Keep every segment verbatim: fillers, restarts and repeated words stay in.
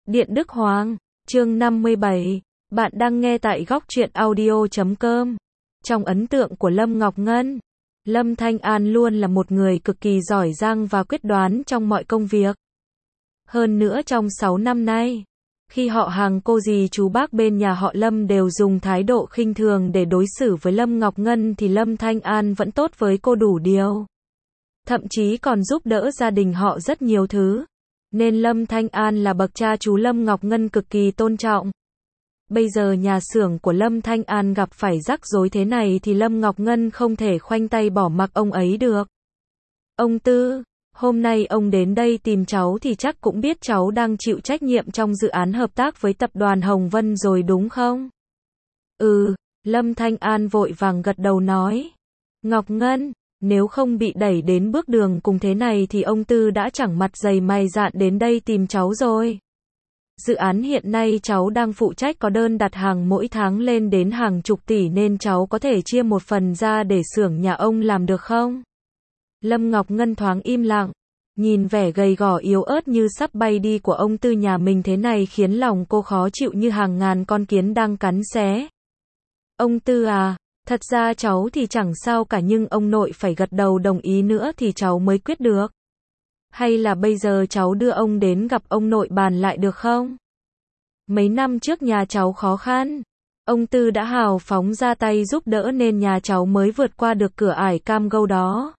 Điện Đức Hoàng, chương năm mươi bảy. Bạn đang nghe tại góc truyện audio chấm com. Trong ấn tượng của Lâm Ngọc Ngân, Lâm Thanh An luôn là một người cực kỳ giỏi giang và quyết đoán trong mọi công việc. Hơn nữa trong sáu năm nay, khi họ hàng cô dì chú bác bên nhà họ Lâm đều dùng thái độ khinh thường để đối xử với Lâm Ngọc Ngân thì Lâm Thanh An vẫn tốt với cô đủ điều. Thậm chí còn giúp đỡ gia đình họ rất nhiều thứ. Nên Lâm Thanh An là bậc cha chú Lâm Ngọc Ngân cực kỳ tôn trọng. Bây giờ nhà xưởng của Lâm Thanh An gặp phải rắc rối thế này thì Lâm Ngọc Ngân không thể khoanh tay bỏ mặc ông ấy được. Ông Tư, hôm nay ông đến đây tìm cháu thì chắc cũng biết cháu đang chịu trách nhiệm trong dự án hợp tác với tập đoàn Hồng Vân rồi đúng không? Ừ, Lâm Thanh An vội vàng gật đầu nói. Ngọc Ngân, nếu không bị đẩy đến bước đường cùng thế này thì ông Tư đã chẳng mặt dày mày dạn đến đây tìm cháu rồi. Dự án hiện nay cháu đang phụ trách có đơn đặt hàng mỗi tháng lên đến hàng chục tỷ nên cháu có thể chia một phần ra để xưởng nhà ông làm được không? Lâm Ngọc Ngân thoáng im lặng, nhìn vẻ gầy gò yếu ớt như sắp bay đi của ông Tư nhà mình thế này khiến lòng cô khó chịu như hàng ngàn con kiến đang cắn xé. Ông Tư à, thật ra cháu thì chẳng sao cả nhưng ông nội phải gật đầu đồng ý nữa thì cháu mới quyết được. Hay là bây giờ cháu đưa ông đến gặp ông nội bàn lại được không? Mấy năm trước nhà cháu khó khăn, ông Tư đã hào phóng ra tay giúp đỡ nên nhà cháu mới vượt qua được cửa ải cam go đó.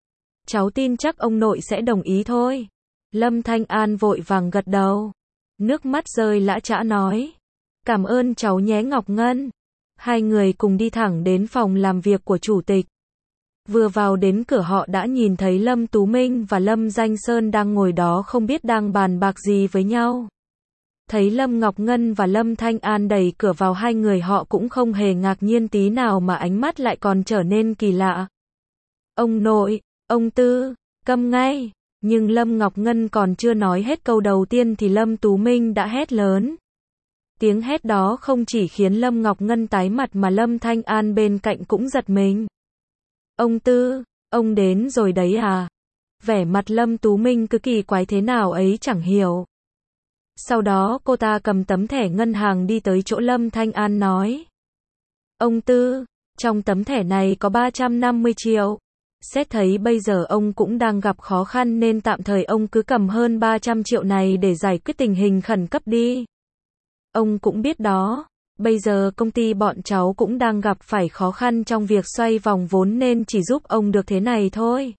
Cháu tin chắc ông nội sẽ đồng ý thôi. Lâm Thanh An vội vàng gật đầu, nước mắt rơi lã chã nói. Cảm ơn cháu nhé Ngọc Ngân. Hai người cùng đi thẳng đến phòng làm việc của chủ tịch. Vừa vào đến cửa họ đã nhìn thấy Lâm Tú Minh và Lâm Danh Sơn đang ngồi đó không biết đang bàn bạc gì với nhau. Thấy Lâm Ngọc Ngân và Lâm Thanh An đẩy cửa vào hai người họ cũng không hề ngạc nhiên tí nào mà ánh mắt lại còn trở nên kỳ lạ. Ông nội, ông Tư, câm ngay. Nhưng Lâm Ngọc Ngân còn chưa nói hết câu đầu tiên thì Lâm Tú Minh đã hét lớn. Tiếng hét đó không chỉ khiến Lâm Ngọc Ngân tái mặt mà Lâm Thanh An bên cạnh cũng giật mình. Ông Tư, ông đến rồi đấy à? Vẻ mặt Lâm Tú Minh cứ kỳ quái thế nào ấy chẳng hiểu. Sau đó cô ta cầm tấm thẻ ngân hàng đi tới chỗ Lâm Thanh An nói. Ông Tư, trong tấm thẻ này có ba trăm năm mươi triệu. Xét thấy bây giờ ông cũng đang gặp khó khăn nên tạm thời ông cứ cầm hơn ba trăm triệu này để giải quyết tình hình khẩn cấp đi. Ông cũng biết đó. Bây giờ công ty bọn cháu cũng đang gặp phải khó khăn trong việc xoay vòng vốn nên chỉ giúp ông được thế này thôi.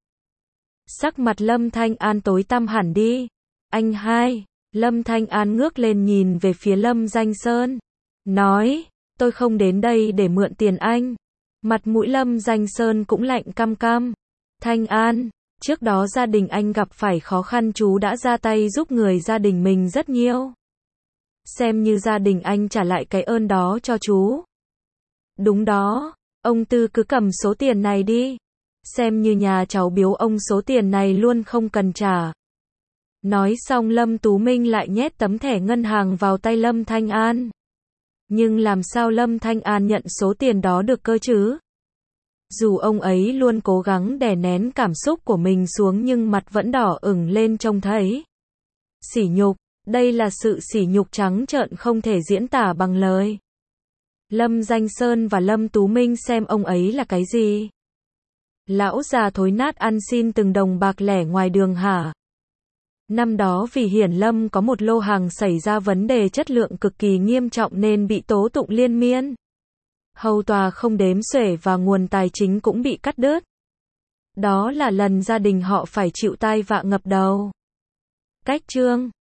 Sắc mặt Lâm Thanh An tối tăm hẳn đi. Anh hai, Lâm Thanh An ngước lên nhìn về phía Lâm Danh Sơn. Nói, tôi không đến đây để mượn tiền anh. Mặt mũi Lâm Danh Sơn cũng lạnh căm căm. Thanh An, trước đó gia đình anh gặp phải khó khăn chú đã ra tay giúp người gia đình mình rất nhiều. Xem như gia đình anh trả lại cái ơn đó cho chú. Đúng đó, ông Tư cứ cầm số tiền này đi. Xem như nhà cháu biếu ông số tiền này luôn không cần trả. Nói xong Lâm Tú Minh lại nhét tấm thẻ ngân hàng vào tay Lâm Thanh An. Nhưng làm sao Lâm Thanh An nhận số tiền đó được cơ chứ? Dù ông ấy luôn cố gắng đè nén cảm xúc của mình xuống nhưng mặt vẫn đỏ ửng lên trông thấy. Sỉ nhục. Đây là sự sỉ nhục trắng trợn không thể diễn tả bằng lời. Lâm Danh Sơn và Lâm Tú Minh xem ông ấy là cái gì? Lão già thối nát ăn xin từng đồng bạc lẻ ngoài đường hả? Năm đó vì Hiển Lâm có một lô hàng xảy ra vấn đề chất lượng cực kỳ nghiêm trọng nên bị tố tụng liên miên. Hầu tòa không đếm xuể và nguồn tài chính cũng bị cắt đứt. Đó là lần gia đình họ phải chịu tai vạ ngập đầu. Cách chương